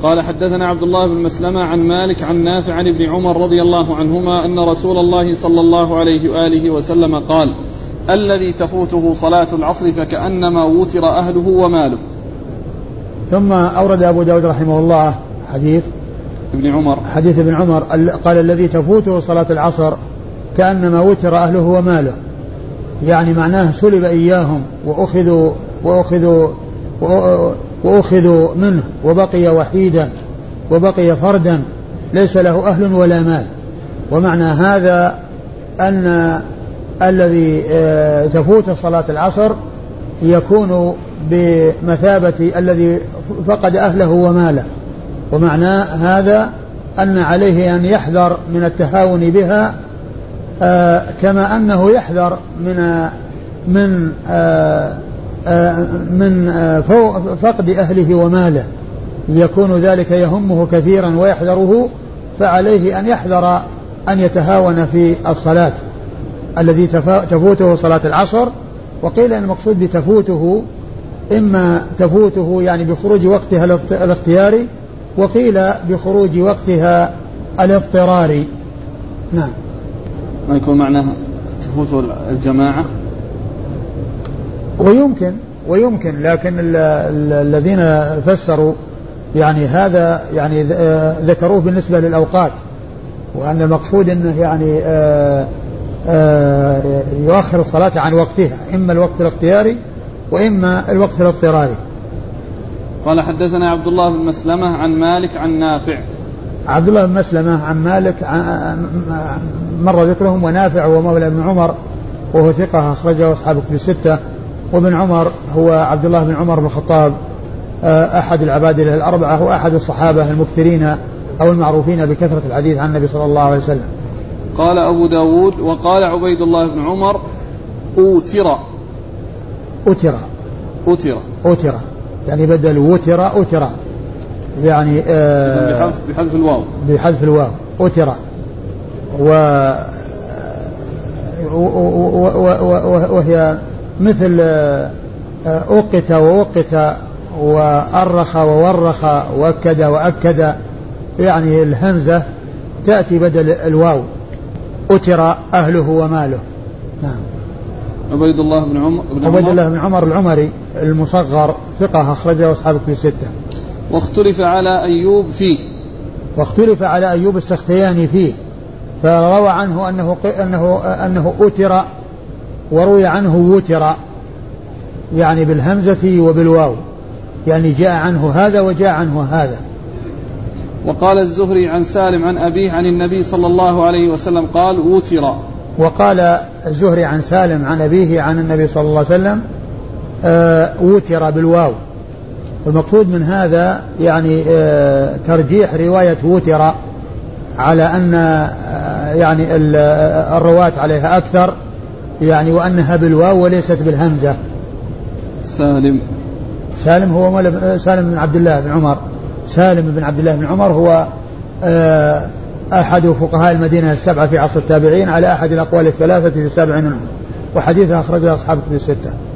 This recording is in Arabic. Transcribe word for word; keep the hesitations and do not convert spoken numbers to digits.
قال حدثنا عبد الله بن مسلمة عن مالك عن نافع عن ابن عمر رضي الله عنهما أن رسول الله صلى الله عليه وآله وسلم قال الذي تفوته صلاة العصر فكأنما وتر أهله وماله. ثم أورد أبو داود رحمه الله حديث ابن عمر حديث ابن عمر قال الذي تفوته صلاة العصر كأنما وتر أهله وماله، يعني معناه سلب إياهم وأخذوا وأخذوا وأخذوا منه وبقي وحيدا وبقي فردا ليس له أهل ولا مال. ومعنى هذا أن الذي تفوت صلاة العصر يكون بمثابة الذي فقد أهله وماله. ومعنى هذا أن عليه أن يحذر من التهاون بها كما أنه يحذر من من من فقد أهله وماله، يكون ذلك يهمه كثيرا ويحذره، فعليه أن يحذر أن يتهاون في الصلاة الذي تفوته صلاة العصر. وقيل أن المقصود بتفوته إما تفوته يعني بخروج وقتها الاختياري، وقيل بخروج وقتها الاضطراري. نعم. ما يكون معناها تفوت الجماعة؟ ويمكن ويمكن لكن ال ال الذين فسروا يعني هذا يعني ذكروه بالنسبة للأوقات، وأن المقصود أنه يعني آآ آآ يؤخر الصلاة عن وقتها، إما الوقت الاختياري وإما الوقت الاضطراري. قال حدثنا عبد الله بن مسلمة عن مالك عن نافع. عبد الله بن مسلمة عن مالك مر ذكرهم، ونافع هو مولى ابن عمر وهو ثقة أخرجه أصحاب الكتب الستة. وابن عمر هو عبد الله بن عمر بن الخطاب أحد العبادلة الأربعة وأحد الصحابة المكثرين أو المعروفين بكثرة الحديث عن النبي صلى الله عليه وسلم. قال أبو داود وقال عبيد الله بن عمر أوتر أوتر أوتر أوتر يعني بدل وتر أوتر يعني آه بحذف الواو بحذف الواو أوتر و وهي مثل أوقت ووقت وأرخ وورخ وأكد وأكد، يعني الهمزة تأتي بدل الواو. أتر أهله وماله. نعم. عبيد الله بن عمر عبيد الله بن عمر العمري المصغر ثقة أخرجه أصحابه في ستة. واختلف على أيوب فيه واختلف على أيوب السختياني فيه، فروى عنه أنه أنه أنه أتر، وروي عنه وتر يعني بالهمزة وبالواو، يعني جاء عنه هذا وجاء عنه هذا. وقال الزهري عن سالم عن أبيه عن النبي صلى الله عليه وسلم قال وتر. وقال الزهري عن سالم عن أبيه عن النبي صلى الله عليه وسلم آه وتر بالواو. والمقصود من هذا يعني آه ترجيح رواية وتر على أن آه يعني الرواة عليها أكثر، يعني وأنها بالواو وليست بالهمزة. سالم سالم هو سالم بن عبد الله بن عمر. سالم بن عبد الله بن عمر هو آه أحد فقهاء المدينة السبعة في عصر التابعين على أحد الأقوال الثلاثة في السابع منهم، وحديثه أخرجه أصحاب الكتب الستة.